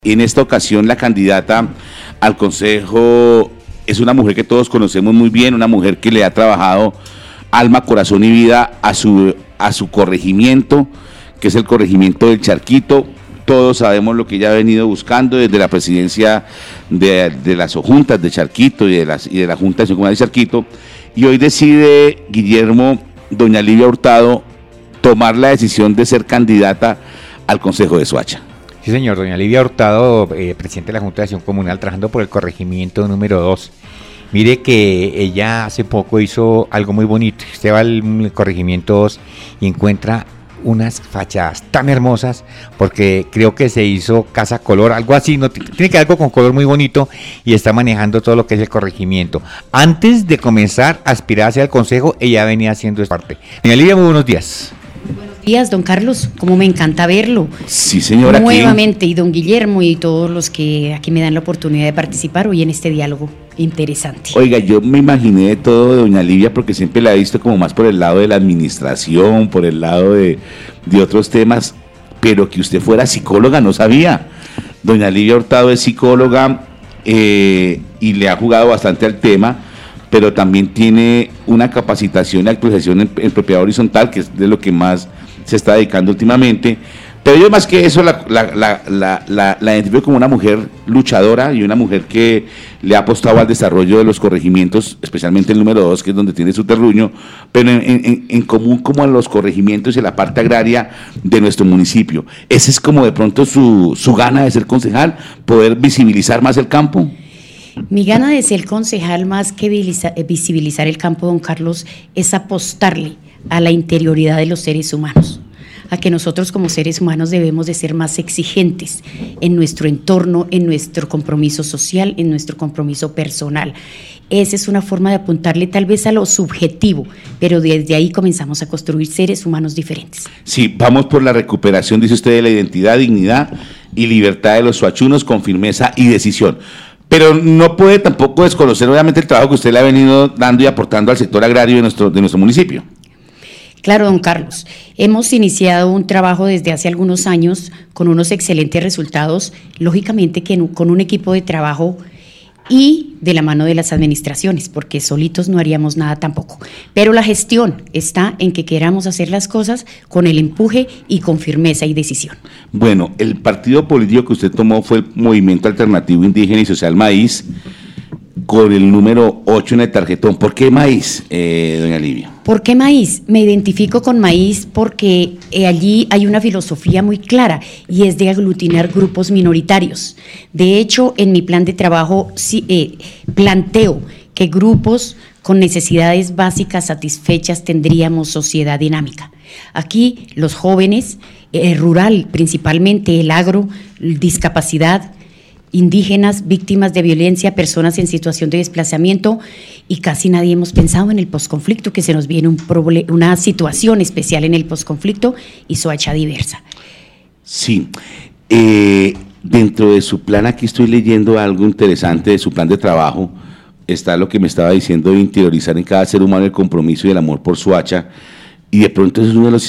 En esta ocasión la candidata al Consejo es una mujer que todos conocemos muy bien, una mujer que le ha trabajado alma, corazón y vida a su corregimiento, que es el corregimiento del Charquito. Todos sabemos lo que ella ha venido buscando desde la presidencia de las juntas de Charquito y de la Junta de Acción Comunal de Charquito. Y hoy decide Guillermo, doña Livia Hurtado, tomar la decisión de ser candidata al Consejo de Soacha. Sí, señor, doña Livia Hurtado, presidente de la Junta de Acción Comunal, trabajando por el corregimiento número 2. Mire que ella hace poco hizo algo muy bonito. Usted va al corregimiento 2 y encuentra unas fachadas tan hermosas, porque creo que se hizo casa color, algo así, no tiene que algo con color muy bonito, y está manejando todo lo que es el corregimiento. Antes de comenzar a aspirar hacia el consejo, ella venía haciendo esa parte. Doña Livia, muy buenos días. Buenos días, don Carlos, como me encanta verlo. Sí, señora. Nuevamente, y don Guillermo y todos los que aquí me dan la oportunidad de participar hoy en este diálogo interesante. Oiga, yo me imaginé de todo de doña Livia porque siempre la he visto como más por el lado de la administración, por el lado de otros temas, pero que usted fuera psicóloga no sabía. Doña Livia Hurtado es psicóloga y le ha jugado bastante al tema, pero también tiene una capacitación y actualización en propiedad horizontal, que es de lo que más se está dedicando últimamente. Pero yo más que eso la identifico como una mujer luchadora y una mujer que le ha apostado al desarrollo de los corregimientos, especialmente el número 2, que es donde tiene su terruño, pero en común como a los corregimientos y a la parte agraria de nuestro municipio. Ese es como de pronto su gana de ser concejal, poder visibilizar más el campo. Mi gana de ser concejal, más que visibilizar el campo, don Carlos, es apostarle a la interioridad de los seres humanos, a que nosotros como seres humanos debemos de ser más exigentes en nuestro entorno, en nuestro compromiso social, en nuestro compromiso personal. Esa es una forma de apuntarle tal vez a lo subjetivo, pero desde ahí comenzamos a construir seres humanos diferentes. Sí, vamos por la recuperación, dice usted, de la identidad, dignidad y libertad de los soachunos con firmeza y decisión. Pero no puede tampoco desconocer obviamente el trabajo que usted le ha venido dando y aportando al sector agrario de nuestro municipio. Claro, don Carlos, hemos iniciado un trabajo desde hace algunos años con unos excelentes resultados, lógicamente que con un equipo de trabajo y de la mano de las administraciones, porque solitos no haríamos nada tampoco. Pero la gestión está en que queramos hacer las cosas con el empuje y con firmeza y decisión. Bueno, el partido político que usted tomó fue el Movimiento Alternativo Indígena y Social Maíz, con el número 8 en el tarjetón. ¿Por qué maíz, doña Livia? ¿Por qué maíz? Me identifico con maíz porque allí hay una filosofía muy clara y es de aglutinar grupos minoritarios. De hecho, en mi plan de trabajo planteo que grupos con necesidades básicas satisfechas tendríamos sociedad dinámica. Aquí los jóvenes, rural principalmente, el agro, discapacidad, indígenas, víctimas de violencia, personas en situación de desplazamiento, y casi nadie hemos pensado en el posconflicto, que se nos viene una situación especial en el posconflicto y Soacha diversa. Sí, dentro de su plan, aquí estoy leyendo algo interesante de su plan de trabajo, está lo que me estaba diciendo de interiorizar en cada ser humano el compromiso y el amor por Soacha, y de pronto eso es una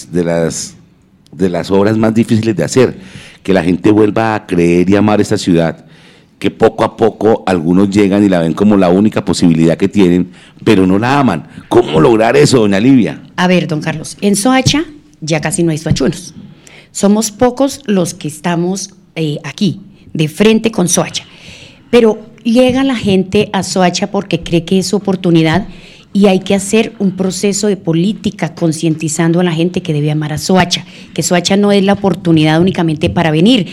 de las obras más difíciles de hacer, que la gente vuelva a creer y amar esta ciudad, que poco a poco algunos llegan y la ven como la única posibilidad que tienen, pero no la aman. ¿Cómo lograr eso, doña Livia? A ver, don Carlos, en Soacha ya casi no hay soachunos. Somos pocos los que estamos aquí, de frente con Soacha, pero llega la gente a Soacha porque cree que es su oportunidad. Y hay que hacer un proceso de política concientizando a la gente que debe amar a Soacha, que Soacha no es la oportunidad únicamente para venir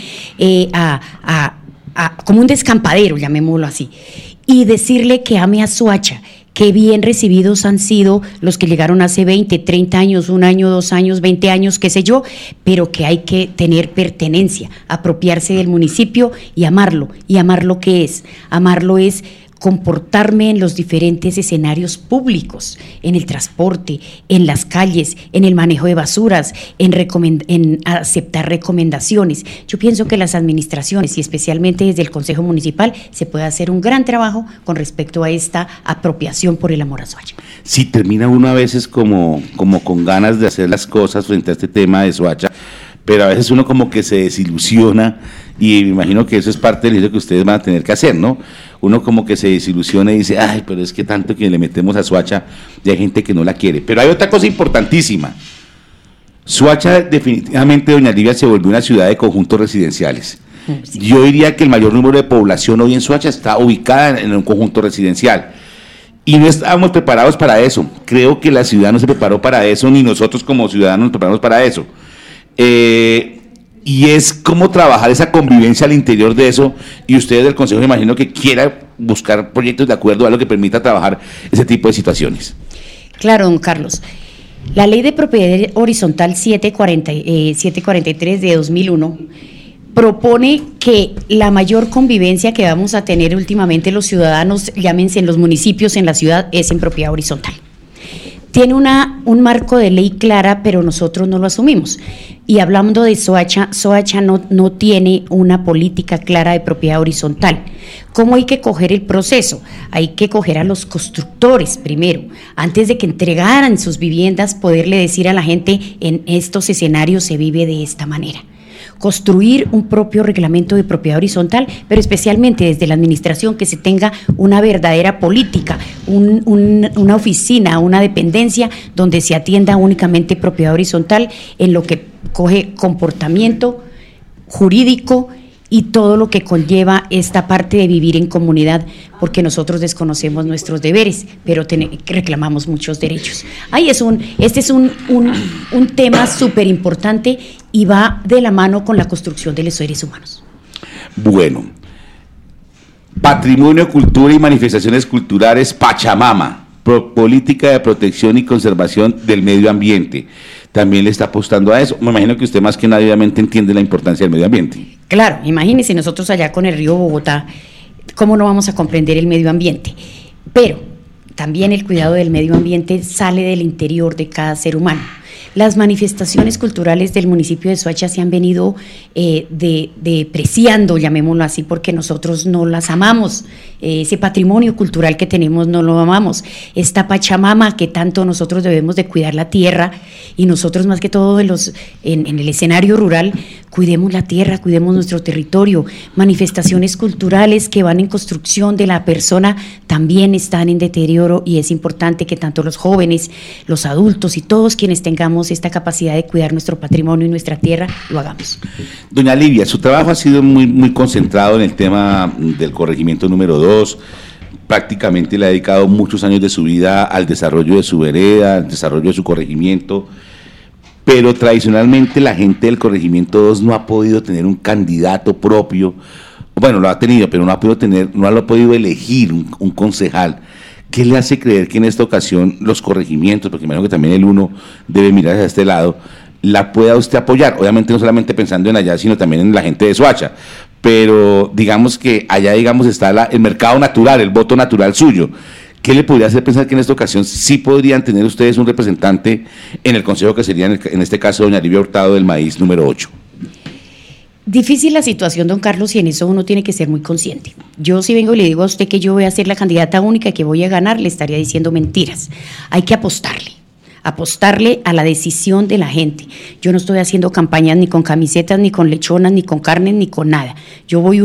como un descampadero, llamémoslo así, y decirle que ame a Soacha, que bien recibidos han sido los que llegaron hace 20, 30 años, 1 año, 2 años, 20 años, qué sé yo, pero que hay que tener pertenencia, apropiarse del municipio y amarlo ¿qué es? Amarlo es comportarme en los diferentes escenarios públicos, en el transporte, en las calles, en el manejo de basuras, en aceptar recomendaciones. Yo pienso que las administraciones y especialmente desde el Consejo Municipal se puede hacer un gran trabajo con respecto a esta apropiación por el amor a Soacha. Sí, termina uno a veces como con ganas de hacer las cosas frente a este tema de Soacha, pero a veces uno como que se desilusiona, y me imagino que eso es parte del ejercicio que ustedes van a tener que hacer, ¿no? Uno como que se desilusiona y dice, ay, pero es que tanto que le metemos a Soacha, y hay gente que no la quiere. Pero hay otra cosa importantísima. Soacha definitivamente, doña Livia, se volvió una ciudad de conjuntos residenciales. Sí. Yo diría que el mayor número de población hoy en Soacha está ubicada en un conjunto residencial. Y no estábamos preparados para eso. Creo que la ciudad no se preparó para eso, ni nosotros como ciudadanos nos preparamos para eso. Y es cómo trabajar esa convivencia al interior de eso, y ustedes del Consejo me imagino que quieran buscar proyectos de acuerdo a lo que permita trabajar ese tipo de situaciones. Claro, don Carlos. La Ley de Propiedad Horizontal 743 de 2001 propone que la mayor convivencia que vamos a tener últimamente los ciudadanos, llámense en los municipios, en la ciudad, es en propiedad horizontal. Tiene un marco de ley clara, pero nosotros no lo asumimos. Y hablando de Soacha, Soacha no tiene una política clara de propiedad horizontal. ¿Cómo hay que coger el proceso? Hay que coger a los constructores primero, antes de que entregaran sus viviendas, poderle decir a la gente, en estos escenarios se vive de esta manera. Construir un propio reglamento de propiedad horizontal, pero especialmente desde la administración, que se tenga una verdadera política, una oficina, una dependencia donde se atienda únicamente propiedad horizontal, en lo que coge comportamiento jurídico y todo lo que conlleva esta parte de vivir en comunidad, porque nosotros desconocemos nuestros deberes, pero reclamamos muchos derechos. Este es un tema súper importante y va de la mano con la construcción de los seres humanos. Bueno, patrimonio, cultura y manifestaciones culturales, Pachamama, política de protección y conservación del medio ambiente. También le está apostando a eso. Me imagino que usted más que nadie obviamente entiende la importancia del medio ambiente. Claro, imagínense nosotros allá con el río Bogotá, ¿cómo no vamos a comprender el medio ambiente? Pero también el cuidado del medio ambiente sale del interior de cada ser humano. Las manifestaciones culturales del municipio de Soacha se han venido depreciando, llamémoslo así, porque nosotros no las amamos. Ese patrimonio cultural que tenemos no lo amamos. Esta Pachamama que tanto nosotros debemos de cuidar la tierra, y nosotros más que todo en el escenario rural, cuidemos la tierra, cuidemos nuestro territorio. Manifestaciones culturales que van en construcción de la persona también están en deterioro, y es importante que tanto los jóvenes, los adultos y todos quienes tengamos esta capacidad de cuidar nuestro patrimonio y nuestra tierra, lo hagamos. Doña Livia, su trabajo ha sido muy concentrado en el tema del corregimiento número 2, prácticamente le ha dedicado muchos años de su vida al desarrollo de su vereda, al desarrollo de su corregimiento, pero tradicionalmente la gente del corregimiento 2 no ha podido tener un candidato propio. Bueno, lo ha tenido, pero no ha podido elegir un concejal. ¿Qué le hace creer que en esta ocasión los corregimientos, porque me imagino que también el uno debe mirar hacia este lado, la pueda usted apoyar? Obviamente no solamente pensando en allá, sino también en la gente de Soacha, pero digamos que allá está el mercado natural, el voto natural suyo. ¿Qué le podría hacer pensar que en esta ocasión sí podrían tener ustedes un representante en el consejo, que sería en este caso doña Livia Hurtado del Maíz número 8? Difícil la situación, don Carlos, y en eso uno tiene que ser muy consciente. Yo si vengo y le digo a usted que yo voy a ser la candidata única y que voy a ganar, le estaría diciendo mentiras. Hay que apostarle a la decisión de la gente. Yo no estoy haciendo campañas ni con camisetas, ni con lechonas, ni con carne, ni con nada. Yo voy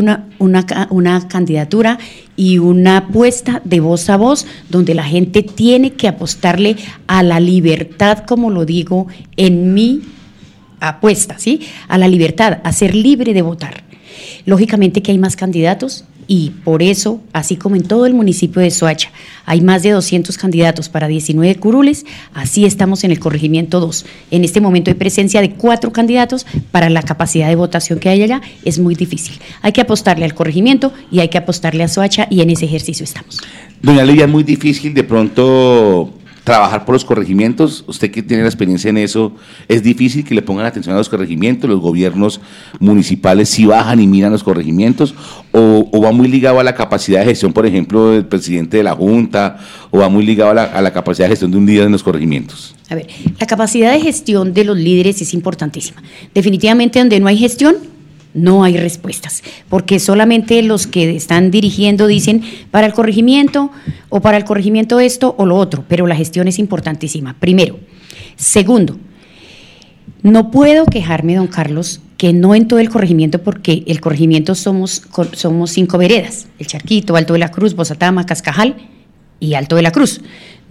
una candidatura y una apuesta de voz a voz, donde la gente tiene que apostarle a la libertad, como lo digo en mi apuesta, ¿sí? A la libertad, a ser libre de votar. Lógicamente que hay más candidatos, y por eso, así como en todo el municipio de Soacha hay más de 200 candidatos para 19 curules, así estamos en el corregimiento 2. En este momento hay presencia de 4 candidatos. Para la capacidad de votación que hay allá es muy difícil. Hay que apostarle al corregimiento y hay que apostarle a Soacha, y en ese ejercicio estamos. Doña Livia, es muy difícil de pronto trabajar por los corregimientos. Usted que tiene la experiencia en eso, ¿es difícil que le pongan atención a los corregimientos? ¿Los gobiernos municipales sí bajan y miran los corregimientos? ¿O va muy ligado a la capacidad de gestión, por ejemplo, del presidente de la Junta? ¿O va muy ligado a la capacidad de gestión de un líder en los corregimientos? A ver, la capacidad de gestión de los líderes es importantísima. Definitivamente, donde no hay gestión, no hay respuestas, porque solamente los que están dirigiendo dicen para el corregimiento, o para el corregimiento esto o lo otro, pero la gestión es importantísima, primero. Segundo, No puedo quejarme, don Carlos, que no en todo el corregimiento, porque el corregimiento somos 5 veredas: el Charquito, Alto de la Cruz, Bozatama, Cascajal y Alto de la Cruz.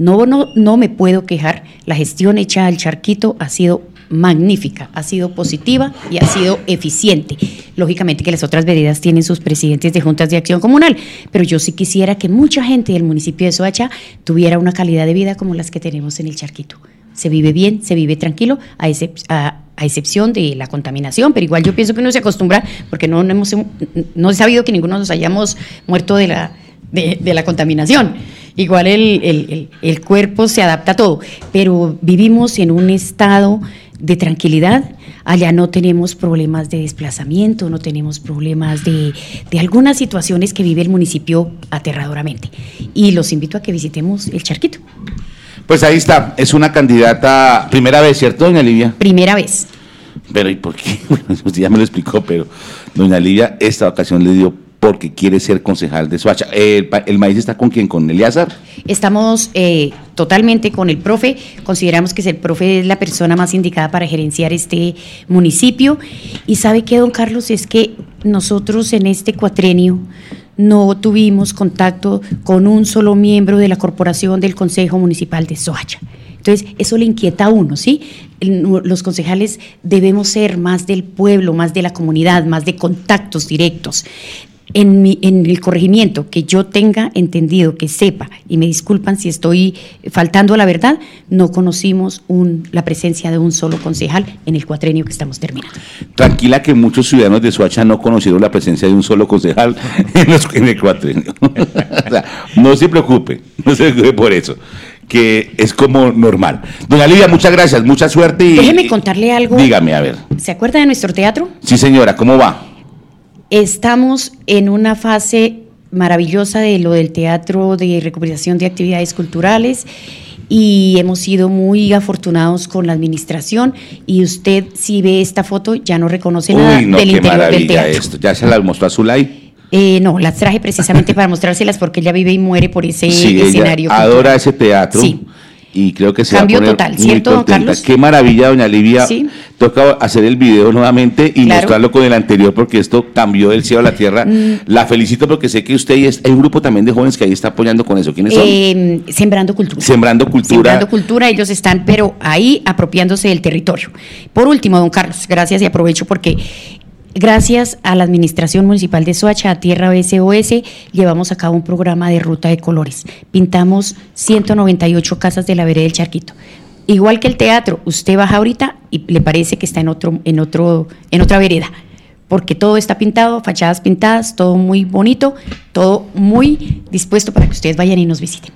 No me puedo quejar. La gestión hecha al Charquito ha sido magnífica, ha sido positiva y ha sido eficiente. Lógicamente que las otras veredas tienen sus presidentes de juntas de acción comunal, pero yo sí quisiera que mucha gente del municipio de Soacha tuviera una calidad de vida como las que tenemos en el Charquito. Se vive bien, se vive tranquilo, a excepción de la contaminación, pero igual yo pienso que uno se acostumbra, porque no he sabido que ninguno nos hayamos muerto de la contaminación. Igual el cuerpo se adapta a todo, pero vivimos en un estado de tranquilidad. Allá no tenemos problemas de desplazamiento, no tenemos problemas de algunas situaciones que vive el municipio aterradoramente. Y los invito a que visitemos el Charquito. Pues ahí está, es una candidata, primera vez, ¿cierto, doña Livia? Primera vez. Pero ¿y por qué? Bueno, usted ya me lo explicó, pero doña Livia esta ocasión le dio porque quiere ser concejal de Soacha. ¿El maíz está con quién? ¿Con Eliazar? Estamos totalmente con el profe. Consideramos que el profe es la persona más indicada para gerenciar este municipio. Y ¿sabe qué, don Carlos? Es que nosotros en este cuatrenio no tuvimos contacto con un solo miembro de la corporación del Consejo Municipal de Soacha. Entonces, eso le inquieta a uno, ¿sí? Los concejales debemos ser más del pueblo, más de la comunidad, más de contactos directos. En el corregimiento, que yo tenga entendido, que sepa, y me disculpan si estoy faltando a la verdad, no conocimos la presencia de un solo concejal en el cuatrenio que estamos terminando. Tranquila, que muchos ciudadanos de Soacha no conocieron la presencia de un solo concejal en el cuatrenio. O sea, no se preocupe por eso, que es como normal. Doña Livia, muchas gracias, mucha suerte. Déjeme contarle algo. Dígame, a ver. ¿Se acuerda de nuestro teatro? Sí, señora, ¿cómo va? Estamos en una fase maravillosa de lo del teatro, de recuperación de actividades culturales, y hemos sido muy afortunados con la administración. Y usted, si ve esta foto, ya no reconoce nada del interior del teatro. Esto. ¿Ya se la mostró a Zulay? No, las traje precisamente para mostrárselas, porque ella vive y muere por ese escenario. Ella adora ese teatro. Sí. Y creo que se Cambio va a poner total, muy ¿cierto, don contenta. Carlos? Qué maravilla, doña Livia. Sí. Toca hacer el video nuevamente y Claro. mostrarlo con el anterior, porque esto cambió del cielo a la tierra. La felicito porque sé que usted hay un grupo también de jóvenes que ahí está apoyando con eso. ¿Quiénes son? Sembrando Cultura. Sembrando Cultura. Sembrando Cultura, ellos están, pero ahí apropiándose del territorio. Por último, don Carlos, gracias, y aprovecho porque gracias a la Administración Municipal de Soacha, a Tierra SOS, llevamos a cabo un programa de ruta de colores. Pintamos 198 casas de la vereda del Charquito. Igual que el teatro, usted baja ahorita y le parece que está en otra vereda, porque todo está pintado, fachadas pintadas, todo muy bonito, todo muy dispuesto para que ustedes vayan y nos visiten.